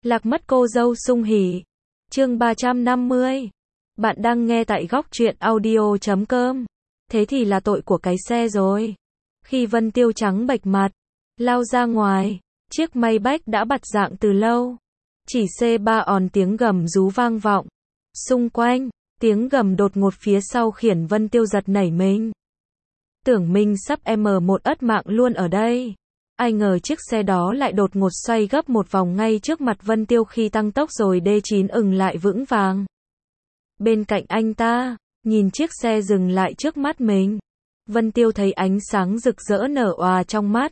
Lạc mất cô dâu sung hỉ. Chương 350. Bạn đang nghe tại góc truyện audio.com. Thế thì là tội của cái xe rồi. Khi Vân Tiêu trắng bệch mặt, lao ra ngoài, chiếc Maybach đã bặt dạng từ lâu. Chỉ C3 òn tiếng gầm rú vang vọng. Xung quanh, tiếng gầm đột ngột phía sau khiến Vân Tiêu giật nảy mình. Tưởng mình sắp M1 ất mạng luôn ở đây. Ai ngờ chiếc xe đó lại đột ngột xoay gấp một vòng ngay trước mặt Vân Tiêu khi tăng tốc rồi D9 ừng lại vững vàng. Bên cạnh anh ta, nhìn chiếc xe dừng lại trước mắt mình. Vân Tiêu thấy ánh sáng rực rỡ nở òa trong mắt.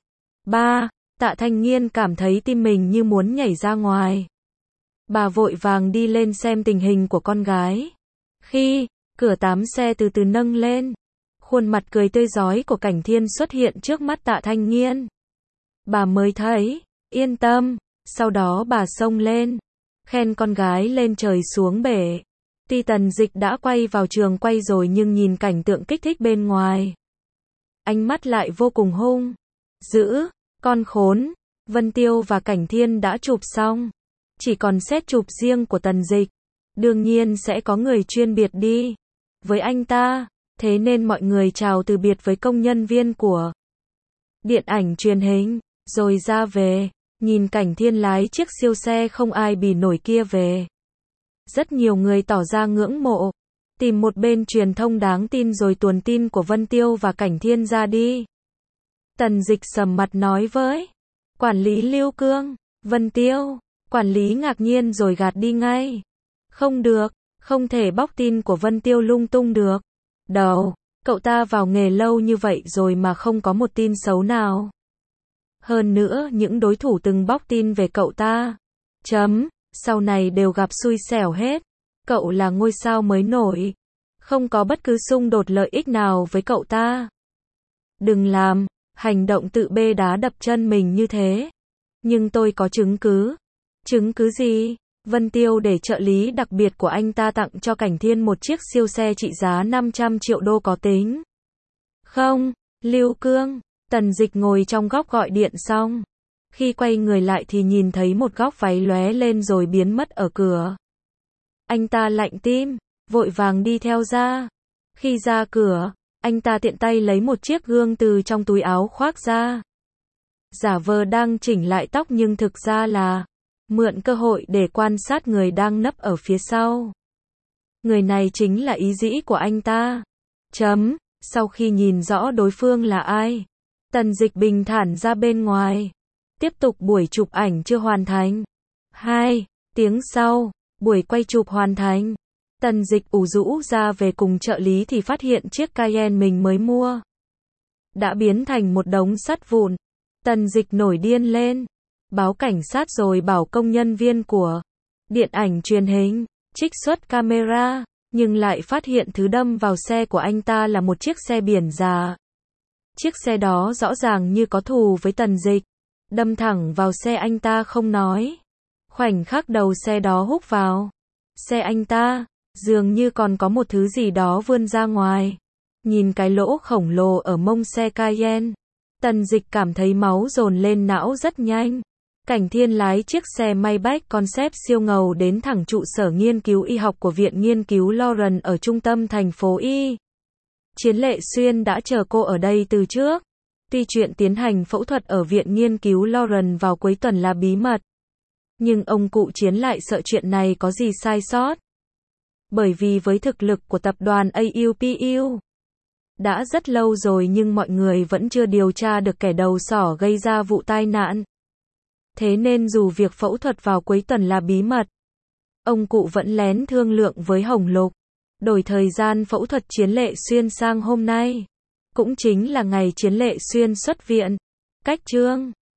Tạ Thanh Nghiên cảm thấy tim mình như muốn nhảy ra ngoài. Bà vội vàng đi lên xem tình hình của con gái. Khi cửa 8 xe từ từ nâng lên, khuôn mặt cười tươi rói của Cảnh Thiên xuất hiện trước mắt Tạ Thanh Nghiên. Bà mới thấy, yên tâm, sau đó bà xông lên, khen con gái lên trời xuống bể. Tuy Tần Dịch đã quay vào trường quay rồi nhưng nhìn cảnh tượng kích thích bên ngoài, ánh mắt lại vô cùng hung dữ. Con khốn. Vân Tiêu và Cảnh Thiên đã chụp xong, chỉ còn set chụp riêng của Tần Dịch. Đương nhiên sẽ có người chuyên biệt đi với anh ta, thế nên mọi người chào từ biệt với công nhân viên của điện ảnh truyền hình, rồi ra về, nhìn Cảnh Thiên lái chiếc siêu xe không ai bì nổi kia về. Rất nhiều người tỏ ra ngưỡng mộ, tìm một bên truyền thông đáng tin rồi tuồn tin của Vân Tiêu và Cảnh Thiên ra đi. Tần Dịch sầm mặt nói với quản lý Lưu Cương. Vân Tiêu, quản lý ngạc nhiên rồi gạt đi ngay. Không được, không thể bóc tin của Vân Tiêu lung tung được. Đầu, cậu ta vào nghề lâu như vậy rồi mà không có một tin xấu nào. Hơn nữa những đối thủ từng bóc tin về cậu ta, sau này đều gặp xui xẻo hết. Cậu là ngôi sao mới nổi, không có bất cứ xung đột lợi ích nào với cậu ta. Đừng làm hành động tự bê đá đập chân mình như thế. Nhưng tôi có chứng cứ. Chứng cứ gì? Vân Tiêu để trợ lý đặc biệt của anh ta tặng cho Cảnh Thiên một chiếc siêu xe trị giá 500 triệu đô có tính không? Lưu Cương. Tần Dịch ngồi trong góc gọi điện xong. Khi quay người lại thì nhìn thấy một góc váy lóe lên rồi biến mất ở cửa. Anh ta lạnh tim, vội vàng đi theo ra. Khi ra cửa, anh ta tiện tay lấy một chiếc gương từ trong túi áo khoác ra. Giả vờ đang chỉnh lại tóc nhưng thực ra là mượn cơ hội để quan sát người đang nấp ở phía sau. Người này chính là ý dĩ của anh ta. Sau khi nhìn rõ đối phương là ai, Tần Dịch bình thản ra bên ngoài. Tiếp tục buổi chụp ảnh chưa hoàn thành. 2 tiếng sau, buổi quay chụp hoàn thành. Tần Dịch ủ rũ ra về cùng trợ lý thì phát hiện chiếc Cayenne mình mới mua đã biến thành một đống sắt vụn. Tần Dịch nổi điên lên, báo cảnh sát rồi bảo công nhân viên của điện ảnh truyền hình trích xuất camera, nhưng lại phát hiện thứ đâm vào xe của anh ta là một chiếc xe biển giả. Chiếc xe đó rõ ràng như có thù với Tần Dịch, đâm thẳng vào xe anh ta không nói. Khoảnh khắc đầu xe đó húc vào xe anh ta, dường như còn có một thứ gì đó vươn ra ngoài. Nhìn cái lỗ khổng lồ ở mông xe Cayenne, Tần Dịch cảm thấy máu dồn lên não rất nhanh. Cảnh Thiên lái chiếc xe Maybach concept siêu ngầu đến thẳng trụ sở nghiên cứu y học của Viện Nghiên cứu Lawrence ở trung tâm thành phố Y. Chiến Lệ Xuyên đã chờ cô ở đây từ trước. Tuy chuyện tiến hành phẫu thuật ở Viện Nghiên cứu Lawrence vào cuối tuần là bí mật, nhưng ông cụ Chiến lại sợ chuyện này có gì sai sót. Bởi vì với thực lực của tập đoàn AUPU, đã rất lâu rồi nhưng mọi người vẫn chưa điều tra được kẻ đầu sỏ gây ra vụ tai nạn. Thế nên dù việc phẫu thuật vào cuối tuần là bí mật, ông cụ vẫn lén thương lượng với Hồng Lục, đổi thời gian phẫu thuật Chiến Lệ Xuyên sang hôm nay. Cũng chính là ngày Chiến Lệ Xuyên xuất viện. Cách chương